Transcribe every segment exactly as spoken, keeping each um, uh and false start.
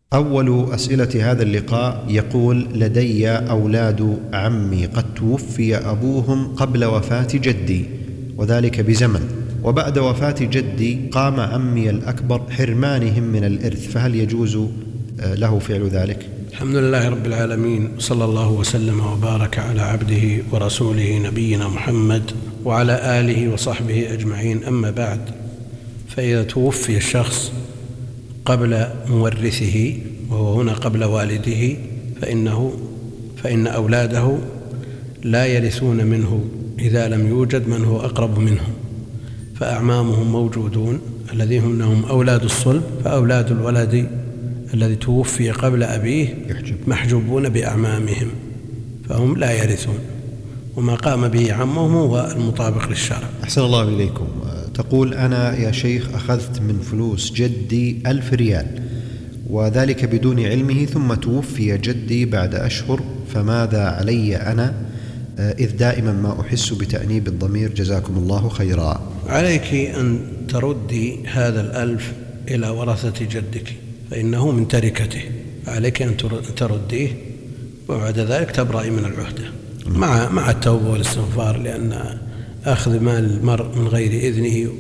أول أسئلة هذا اللقاء يقول: لدي أولاد عمي قد توفي أبوهم قبل وفاة جدي وذلك بزمن، وبعد وفاة جدي قام عمي الأكبر حرمانهم من الإرث، فهل يجوز له فعل ذلك؟ الحمد لله رب العالمين، صلى الله وسلم وبارك على عبده ورسوله نبينا محمد وعلى آله وصحبه أجمعين. أما بعد، فإذا توفي الشخص قبل مورثه وهو هنا قبل والده فإنه فإن أولاده لا يرثون منه إذا لم يوجد من هو أقرب منهم، فأعمامهم موجودون الذين هم أولاد الصلب، فأولاد الولد الذي توفي قبل أبيه محجوبون بأعمامهم فهم لا يرثون، وما قام به عمهم هو المطابق للشرع. أحسن الله إليكم. تقول: أنا يا شيخ أخذت من فلوس جدي ألف ريال وذلك بدون علمه، ثم توفي جدي بعد أشهر، فماذا علي أنا إذ دائما ما أحس بتأنيب الضمير؟ جزاكم الله خيرا. عليك أن تردي هذا الألف إلى ورثة جدك فإنه من تركته، عليك أن ترديه وبعد ذلك تبرئي من العهدة مع مع التوبة والاستغفار، لأن أخذ مال المرء من غير إذنه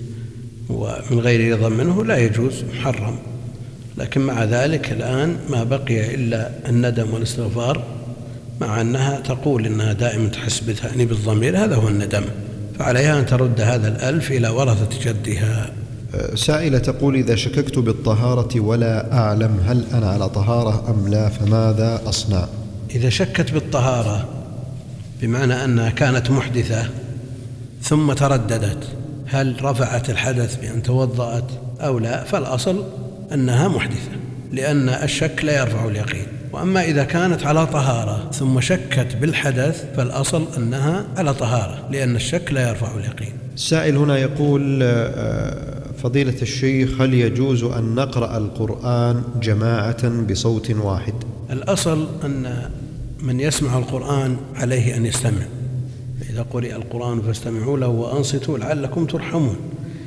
ومن غير رضا منه لا يجوز، محرم. لكن مع ذلك الآن ما بقي إلا الندم والاستغفار، مع أنها تقول إنها دائما تحس بتأنيب الضمير، هذا هو الندم، فعليها أن ترد هذا الألف إلى ورثة جدها. سائلة تقول: إذا شككت بالطهارة ولا أعلم هل أنا على طهارة أم لا، فماذا أصنع؟ إذا شكت بالطهارة بمعنى أنها كانت محدثة ثم ترددت هل رفعت الحدث بأن توضأت أو لا، فالأصل أنها محدثة، لأن الشك لا يرفع اليقين. وأما إذا كانت على طهارة ثم شكت بالحدث فالأصل أنها على طهارة، لأن الشك لا يرفع اليقين. السائل هنا يقول: فضيلة الشيخ، هل يجوز أن نقرأ القرآن جماعة بصوت واحد؟ الأصل أن من يسمع القرآن عليه أن يستمع، إذا قرئ القرآن فاستمعوا له وأنصتوا لعلكم ترحمون.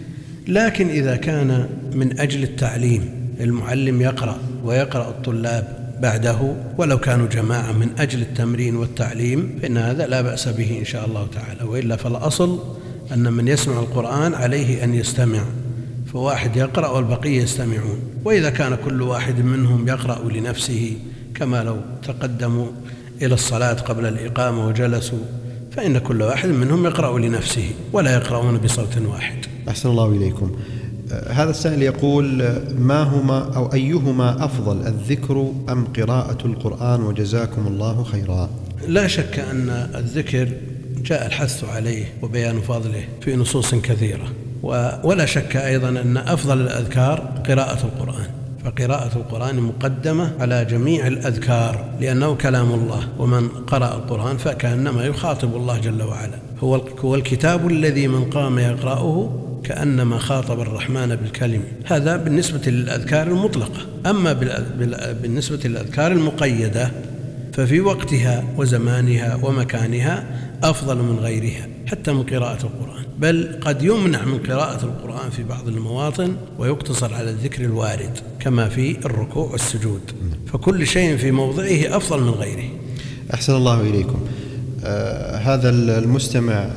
لكن إذا كان من أجل التعليم، المعلم يقرأ ويقرأ الطلاب بعده ولو كانوا جماعة من أجل التمرين والتعليم، فإن هذا لا بأس به إن شاء الله تعالى. وإلا فالأصل أن من يسمع القرآن عليه أن يستمع، فواحد يقرأ والبقية يستمعون. وإذا كان كل واحد منهم يقرأ لنفسه كما لو تقدموا إلى الصلاة قبل الإقامة وجلسوا، فإن كل واحد منهم يقرأ لنفسه ولا يقرؤون بصوت واحد. أحسن الله إليكم. هذا السائل يقول: ما هما أو أيهما أفضل، الذكر أم قراءة القرآن؟ وجزاكم الله خيرا. لا شك أن الذكر جاء الحث عليه وبيان فضله في نصوص كثيرة، ولا شك أيضا أن أفضل الأذكار قراءة القرآن، فقراءة القرآن مقدمة على جميع الأذكار لأنه كلام الله، ومن قرأ القرآن فكأنما يخاطب الله جل وعلا. هو الكتاب الذي من قام يقرأه كأنما خاطب الرحمن بالكلم. هذا بالنسبة للأذكار المطلقة. أما بالنسبة للأذكار المقيدة ففي وقتها وزمانها ومكانها أفضل من غيرها، حتى من قراءة القرآن، بل قد يمنع من قراءة القرآن في بعض المواطن ويقتصر على الذكر الوارد كما في الركوع والسجود، فكل شيء في موضعه أفضل من غيره. أحسن الله إليكم. آه هذا المستمع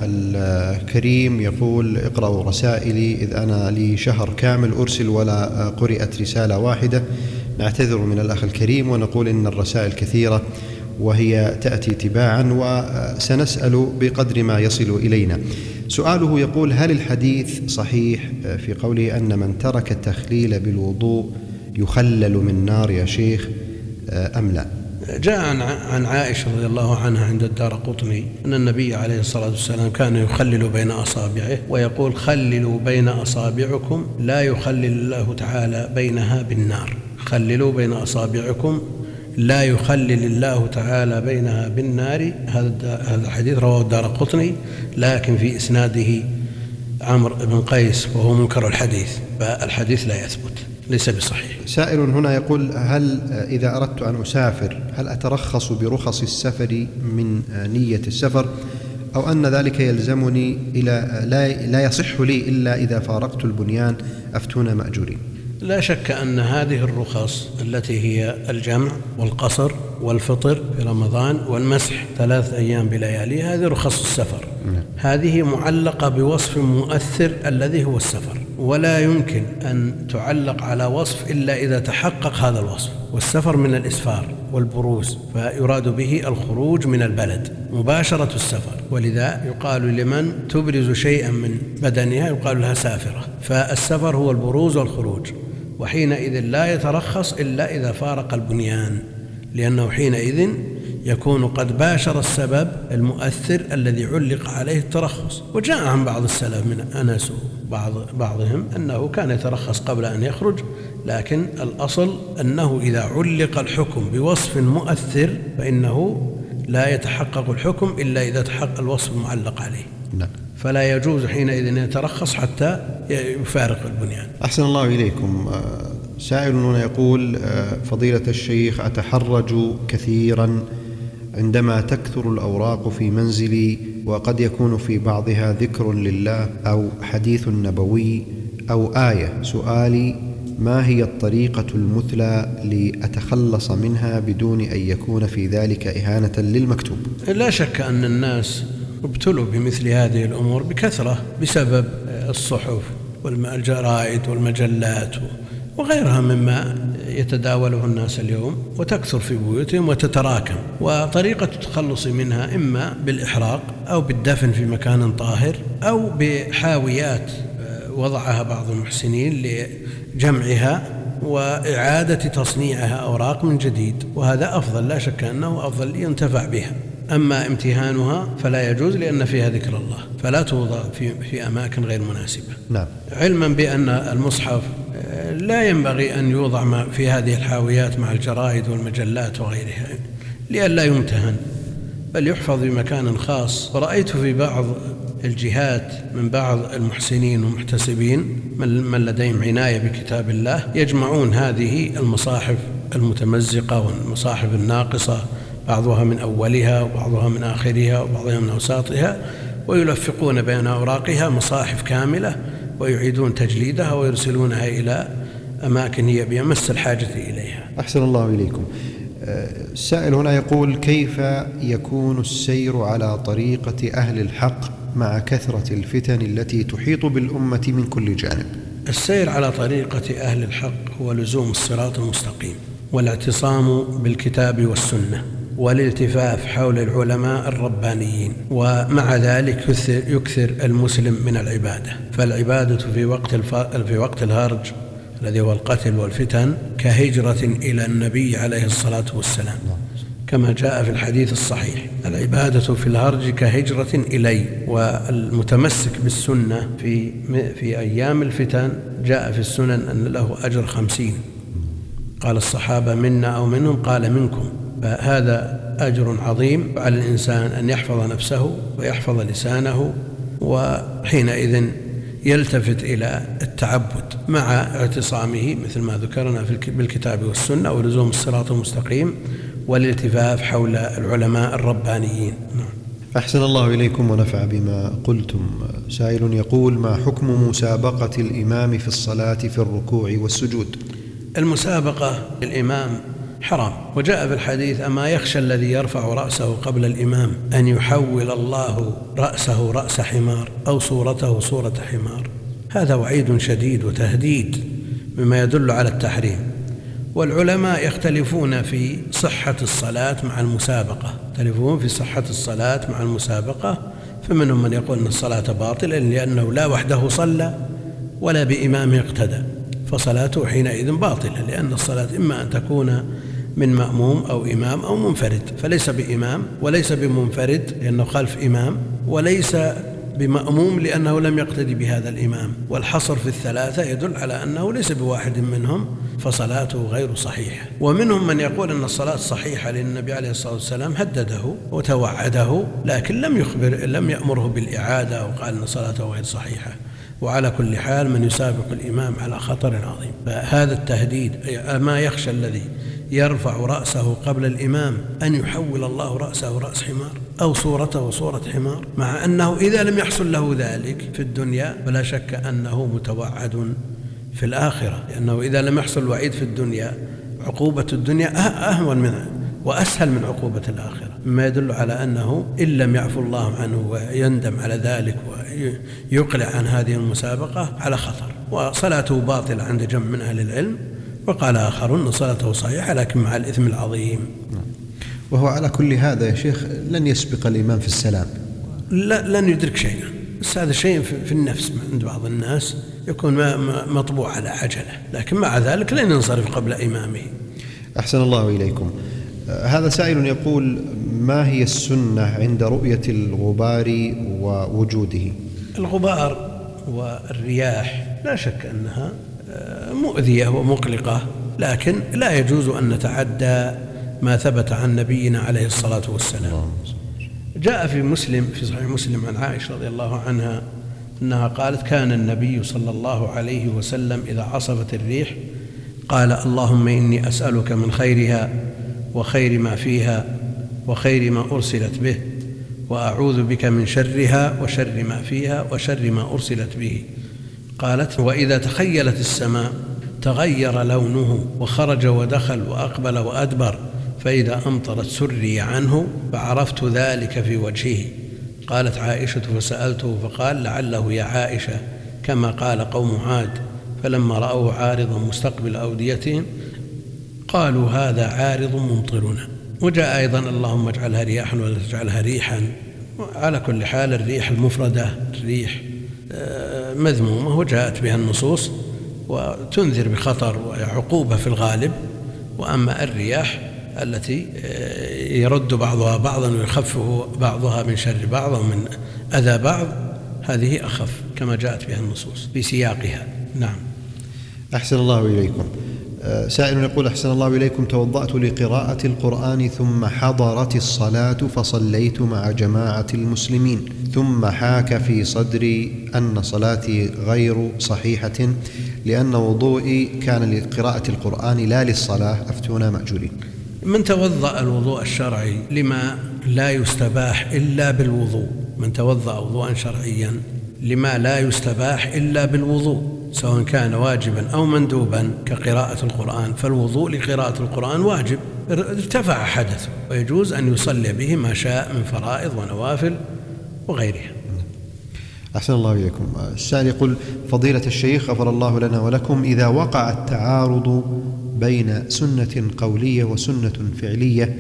الكريم يقول: اقرأوا رسائلي إذ أنا لي شهر كامل أرسل ولا قرأت رسالة واحدة. نعتذر من الأخ الكريم ونقول إن الرسائل كثيرة وهي تأتي تباعا، وسنسأل بقدر ما يصل إلينا. سؤاله يقول: هل الحديث صحيح في قوله أن من ترك التخليل بالوضوء يخلل من نار يا شيخ أم لا؟ جاء عن عائشة رضي الله عنها عند الدارقطني أن النبي عليه الصلاة والسلام كان يخلل بين أصابعه ويقول: خللوا بين أصابعكم لا يخلل الله تعالى بينها بالنار. خللوا بين أصابعكم لا يخلل الله تعالى بينها بالنار. هذا الحديث رواه الدارقطني، لكن في إسناده عمرو بن قيس وهو منكر الحديث، فالحديث لا يثبت، ليس بصحيح. سائل هنا يقول: هل إذا أردت أن أسافر هل أترخص برخص السفر من نية السفر، أو أن ذلك يلزمني إلى لا لا يصح لي إلا إذا فارقت البنيان؟ أفتونا مأجورين. لا شك أن هذه الرخص التي هي الجمع والقصر والفطر في رمضان والمسح ثلاث أيام بليالي، هذه رخص السفر. هذه معلقة بوصف مؤثر الذي هو السفر، ولا يمكن أن تعلق على وصف إلا إذا تحقق هذا الوصف. والسفر من الإسفار والبروز، فيراد به الخروج من البلد، مباشرة السفر، ولذا يقال لمن تبرز شيئا من بدنها يقال لها سافرة. فالسفر هو البروز والخروج، وحينئذ لا يترخص إلا إذا فارق البنيان، لأنه حينئذ يكون قد باشر السبب المؤثر الذي علق عليه الترخص. وجاء عن بعض السلف من أنس بعض بعضهم أنه كان يترخص قبل أن يخرج، لكن الأصل أنه إذا علق الحكم بوصف مؤثر فإنه لا يتحقق الحكم إلا إذا تحقق الوصف المعلق عليه. نعم. فلا يجوز حينئذ أن يترخص حتى يفارق البنيان. أحسن الله إليكم. سائل هنا يقول: فضيلة الشيخ، أتحرج كثيرا عندما تكثر الأوراق في منزلي، وقد يكون في بعضها ذكر لله أو حديث نبوي أو آية. سؤالي: ما هي الطريقة المثلى لأتخلص منها بدون أن يكون في ذلك إهانة للمكتوب؟ لا شك أن الناس ابتلوا بمثل هذه الأمور بكثرة بسبب الصحف والجرائد والمجلات وغيرها مما يتداوله الناس اليوم وتكثر في بيوتهم وتتراكم. وطريقة التخلص منها إما بالإحراق أو بالدفن في مكان طاهر أو بحاويات وضعها بعض المحسنين لجمعها وإعادة تصنيعها أوراق من جديد، وهذا أفضل، لا شك أنه أفضل ينتفع بها. أما امتهانها فلا يجوز لأن فيها ذكر الله، فلا توضع في, في أماكن غير مناسبة. نعم. علما بأن المصحف لا ينبغي أن يوضع في هذه الحاويات مع الجرائد والمجلات وغيرها لئلا يمتهن، بل يحفظ في مكان خاص. ورأيت في بعض الجهات من بعض المحسنين والمحتسبين من لديهم عناية بكتاب الله يجمعون هذه المصاحف المتمزقة والمصاحف الناقصة، بعضها من أولها وبعضها من آخرها وبعضها من أوساطها، ويلفقون بين أوراقها مصاحف كاملة ويعيدون تجليدها ويرسلونها إلى أماكن هي بأمس الحاجة إليها. أحسن الله إليكم. السائل هنا يقول: كيف يكون السير على طريقة أهل الحق مع كثرة الفتن التي تحيط بالأمة من كل جانب؟ السير على طريقة أهل الحق هو لزوم الصراط المستقيم والاعتصام بالكتاب والسنة والالتفاف حول العلماء الربانيين، ومع ذلك يكثر المسلم من العبادة. فالعبادة في وقت في وقت الهرج الذي هو القتل والفتن كهجرة إلى النبي عليه الصلاة والسلام، كما جاء في الحديث الصحيح: العبادة في الهرج كهجرة إلي. والمتمسك بالسنة في في أيام الفتن جاء في السنن أن له أجر خمسين. قال الصحابة: منا أو منهم؟ قال: منكم. فهذا أجر عظيم على الإنسان أن يحفظ نفسه ويحفظ لسانه، وحينئذ يلتفت إلى التعبد مع اعتصامه مثل ما ذكرنا بالكتاب والسنة ولزوم الصراط المستقيم والالتفاف حول العلماء الربانيين. أحسن الله إليكم ونفع بما قلتم. سائل يقول: ما حكم مسابقة الإمام في الصلاة في الركوع والسجود؟ المسابقة الإمام حرام، وجاء في الحديث: أما يخشى الذي يرفع رأسه قبل الإمام أن يحول الله رأسه رأس حمار أو صورته صورة حمار. هذا وعيد شديد وتهديد مما يدل على التحريم. والعلماء يختلفون في صحة الصلاة مع المسابقة يختلفون في صحة الصلاة مع المسابقة فمنهم من يقول أن الصلاة باطلة لأنه لا وحده صلى ولا بإمامه اقتدى، فصلاته حينئذ باطلة، لأن الصلاة إما أن تكون من مأموم أو إمام أو منفرد، فليس بإمام وليس بمنفرد لأنه خلف إمام، وليس بمأموم لأنه لم يقتدي بهذا الإمام. والحصر في الثلاثة يدل على أنه ليس بواحد منهم، فصلاته غير صحيحة. ومنهم من يقول أن الصلاة صحيحة لأن النبي عليه الصلاة والسلام هدده وتوعده، لكن لم يخبر لم يأمره بالإعادة وقال أن صلاته غير صحيحة. وعلى كل حال من يسابق الإمام على خطر عظيم. فهذا التهديد: ما يخشى الذي يرفع رأسه قبل الإمام أن يحول الله رأسه رأس حمار أو صورته صورة حمار، مع أنه إذا لم يحصل له ذلك في الدنيا فلا شك أنه متوعد في الآخرة، لأنه إذا لم يحصل الوعيد في الدنيا عقوبة الدنيا أهون منها وأسهل من عقوبة الآخرة، مما يدل على أنه إن لم يعفو الله عنه ويندم على ذلك ويقلع عن هذه المسابقة على خطر، وصلاته باطلة عند جمع من أهل العلم، وقال آخرون أن صلاته صحيحة لكن مع الإثم العظيم. وهو على كل هذا يا شيخ لن يسبق الإمام في السلام، لا لن يدرك شيئا، بس هذا شيء في النفس عند بعض الناس يكون مطبوع على عجلة، لكن مع ذلك لن ينصرف قبل إمامه. أحسن الله إليكم. هذا سائل يقول: ما هي السنة عند رؤية الغبار ووجوده؟ الغبار والرياح لا شك أنها مؤذية ومقلقة، لكن لا يجوز أن نتعدى ما ثبت عن نبينا عليه الصلاة والسلام. جاء في مسلم في صحيح مسلم عن عائشة رضي الله عنها أنها قالت: كان النبي صلى الله عليه وسلم إذا عصفت الريح قال: اللهم إني أسألك من خيرها وخير ما فيها وخير ما أرسلت به، وأعوذ بك من شرها وشر ما فيها وشر ما أرسلت به. قالت: وإذا تخيلت السماء تغير لونه وخرج ودخل وأقبل وأدبر، فإذا أمطرت سري عنه فعرفت ذلك في وجهه. قالت عائشة: فسألته فقال: لعله يا عائشة كما قال قوم عاد، فلما رأوه عارضا مستقبل أوديتهم قالوا هذا عارض ممطرنا. وجاء أيضا: اللهم اجعلها رياحا ولا تجعلها ريحا. على كل حال الريح المفردة الريح مذمومة وجاءت بها النصوص وتنذر بخطر وعقوبة في الغالب، وأما الرياح التي يرد بعضها بعضا ويخفف بعضها من شر بعض ومن أذى بعض هذه أخف كما جاءت بها النصوص في سياقها. نعم. أحسن الله إليكم. سائل يقول: أحسن الله إليكم، توضأت لقراءة القرآن ثم حضرت الصلاة فصليت مع جماعة المسلمين، ثم حاك في صدري أن صلاتي غير صحيحة لأن وضوئي كان لقراءة القرآن لا للصلاة، أفتونا مأجورين. من توضأ الوضوء الشرعي لما لا يستباح إلا بالوضوء، من توضأ وضوءا شرعيا لما لا يستباح إلا بالوضوء، سواء كان واجبا أو مندوبا كقراءة القرآن، فالوضوء لقراءة القرآن واجب ارتفع حدثه، ويجوز أن يصلي به ما شاء من فرائض ونوافل وغيرها. أحسن الله إليكم. السائل يقول: فضيلة الشيخ غفر الله لنا ولكم، إذا وقع التعارض بين سنة قولية وسنة فعلية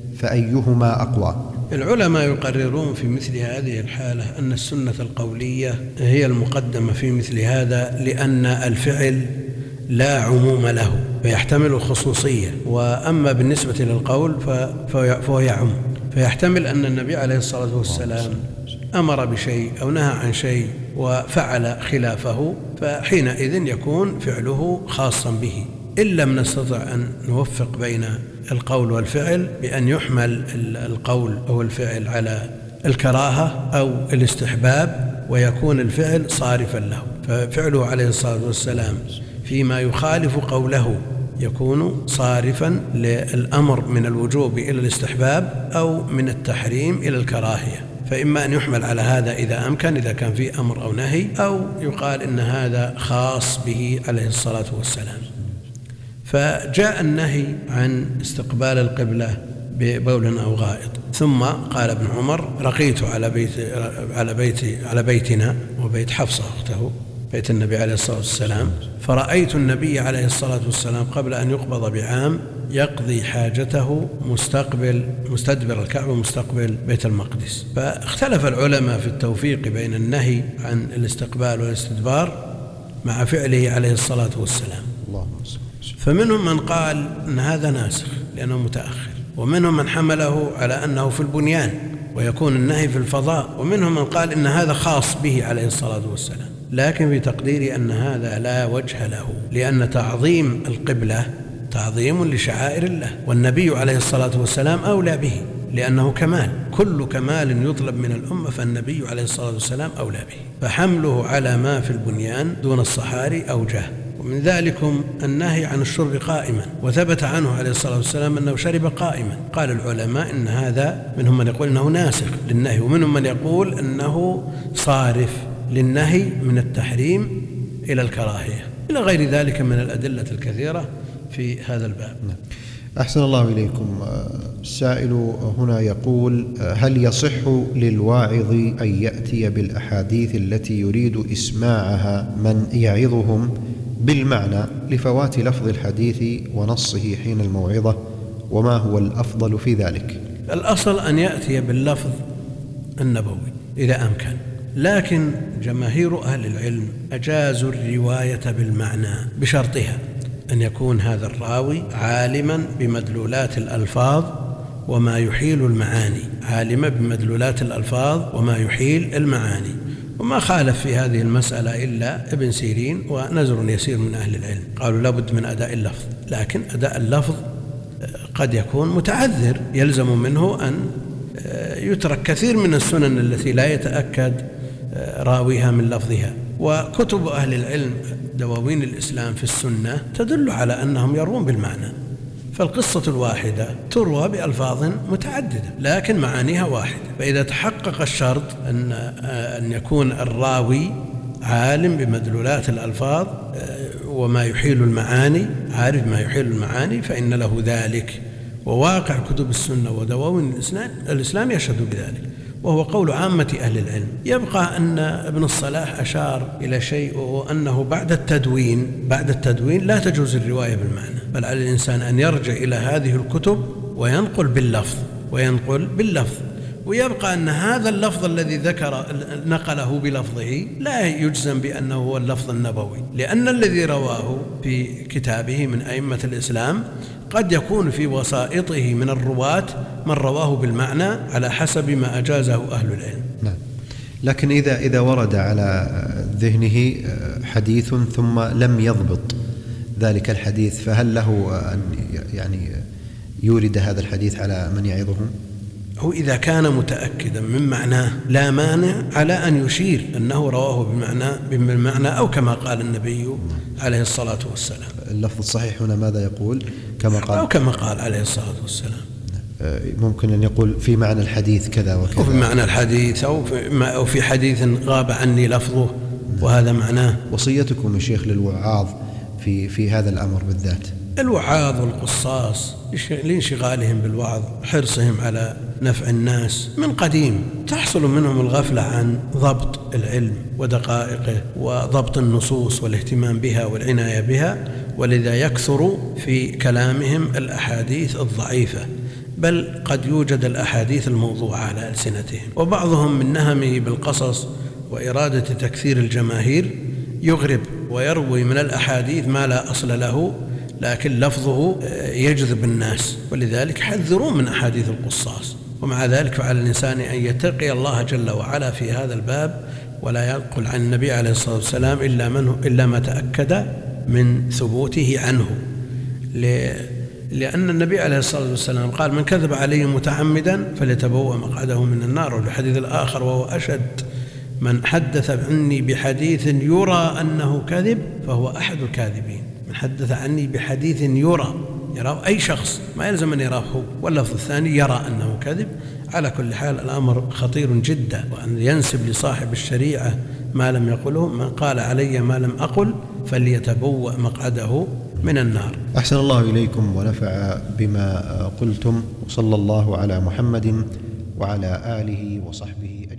فأيهما أقوى؟ العلماء يقررون في مثل هذه الحالة أن السنة القولية هي المقدمة في مثل هذا، لأن الفعل لا عموم له فيحتمل خصوصية، وأما بالنسبة للقول فهو يعم، فيحتمل أن النبي عليه الصلاة والسلام أمر بشيء أو نهى عن شيء وفعل خلافه، فحينئذ يكون فعله خاصا به، إن لم نستطع أن نوفق بين القول والفعل بأن يحمل القول أو الفعل على الكراهة أو الاستحباب ويكون الفعل صارفا له، ففعله عليه الصلاة والسلام فيما يخالف قوله يكون صارفا للأمر من الوجوب إلى الاستحباب أو من التحريم إلى الكراهية، فإما أن يحمل على هذا إذا أمكن، إذا كان فيه أمر أو نهي، أو يقال إن هذا خاص به عليه الصلاة والسلام. فجاء النهي عن استقبال القبلة ببول أو غائط، ثم قال ابن عمر: رقيت على بيت على بيت على بيتنا وبيت حفصة أخته، بيت النبي عليه الصلاة والسلام، فرأيت النبي عليه الصلاة والسلام قبل أن يقبض بعام يقضي حاجته مستقبل مستدبر الكعبة مستقبل بيت المقدس. فاختلف العلماء في التوفيق بين النهي عن الاستقبال والاستدبار مع فعله عليه الصلاة والسلام. فمنهم من قال أن هذا ناسخ لأنه متأخر، ومنهم من حمله على أنه في البنيان ويكون النهي في الفضاء، ومنهم من قال إن هذا خاص به عليه الصلاة والسلام، لكن في تقديري أن هذا لا وجه له، لأن تعظيم القبلة تعظيم لشعائر الله، والنبي عليه الصلاة والسلام أولى به لأنه كمال، كل كمال يطلب من الأمة فالنبي عليه الصلاة والسلام أولى به، فحمله على ما في البنيان دون الصحاري أوجه. ومن ذلكم النهي عن الشرب قائما، وثبت عنه عليه الصلاة والسلام أنه شرب قائما. قال العلماء إن هذا، منهم من يقول أنه ناسخ للنهي، ومنهم من يقول أنه صارف للنهي من التحريم إلى الكراهية. إلى غير ذلك من الأدلة الكثيرة في هذا الباب. أحسن الله إليكم. السائل هنا يقول: هل يصح للواعظ أن يأتي بالأحاديث التي يريد إسماعها من يعظهم بالمعنى لفوات لفظ الحديث ونصه حين الموعظة، وما هو الأفضل في ذلك؟ الأصل أن يأتي باللفظ النبوي إذا أمكن، لكن جماهير أهل العلم أجازوا الرواية بالمعنى بشرطها أن يكون هذا الراوي عالما بمدلولات الألفاظ وما يحيل المعاني، عالما بمدلولات الألفاظ وما يحيل المعاني. وما خالف في هذه المسألة إلا ابن سيرين ونزر يسير من أهل العلم، قالوا لابد من أداء اللفظ، لكن أداء اللفظ قد يكون متعذر، يلزم منه أن يترك كثير من السنن التي لا يتأكد راويها من لفظها. وكتب أهل العلم دواوين الإسلام في السنة تدل على أنهم يروون بالمعنى، فالقصة الواحدة تروى بألفاظ متعددة لكن معانيها واحدة. فإذا تحقق الشرط أن أن يكون الراوي عالم بمدلولات الألفاظ وما يحيل المعاني، عارف ما يحيل المعاني، فإن له ذلك، وواقع كتب السنة ودواوين الإسلام الإسلام يشهد بذلك، وهو قول عامة أهل العلم. يبقى أن ابن الصلاح أشار إلى شيء، وهو أنه بعد التدوين بعد التدوين لا تجوز الرواية بالمعنى، بل على الإنسان أن يرجع إلى هذه الكتب وينقل باللفظ وينقل باللفظ ويبقى أن هذا اللفظ الذي ذكر نقله بلفظه لا يجزم بأنه هو اللفظ النبوي، لأن الذي رواه في كتابه من أئمة الإسلام قد يكون في وسائطه من الرواة من رواه بالمعنى على حسب ما أجازه أهل العلم. نعم. لكن إذا إذا ورد على ذهنه حديث ثم لم يضبط ذلك الحديث، فهل له أن يعني يورد هذا الحديث على من يعظهم؟ هو إذا كان متأكدا من معناه لا مانع على أن يشير أنه رواه بالمعنى بالمعنى أو كما قال النبي عليه الصلاة والسلام. اللفظ الصحيح هنا ماذا يقول؟ كما قال أو كما قال عليه الصلاة والسلام. ممكن أن يقول في معنى الحديث كذا وكذا، أو في معنى الحديث أو في, أو في حديث غاب عني لفظه وهذا معناه. وصيتكم يا شيخ للوعاظ في في هذا الأمر بالذات؟ الوعاظ والقصاص لانشغالهم بالوعظ، حرصهم على نفع الناس من قديم، تحصل منهم الغفلة عن ضبط العلم ودقائقه وضبط النصوص والاهتمام بها والعناية بها، ولذا يكثر في كلامهم الأحاديث الضعيفة، بل قد يوجد الأحاديث الموضوعة على ألسنتهم. وبعضهم من نهمه بالقصص وإرادة تكثير الجماهير يغرب ويروي من الأحاديث ما لا أصل له، لكن لفظه يجذب الناس، ولذلك حذروا من أحاديث القصاص. ومع ذلك فعلى الإنسان أن يتقي الله جل وعلا في هذا الباب، ولا ينقل عن النبي عليه الصلاة والسلام إلا, من إلا ما تأكد من ثبوته عنه، لأن النبي عليه الصلاة والسلام قال: من كذب علي متعمدا فليتبوأ مقعده من النار. والحديث الآخر وهو أشد: من حدث عني بحديث يرى أنه كذب فهو أحد الكاذبين. من حدث عني بحديث يرى، يرى أي شخص، ما يلزم أن يراه هو، واللفظ الثاني يرى أنه كذب. على كل حال الأمر خطير جدا، وأن ينسب لصاحب الشريعة ما لم يقله: من قال علي ما لم أقل فليتبوأ مقعده من النار. أحسن الله إليكم ونفع بما قلتم، وصلى الله على محمد وعلى آله وصحبه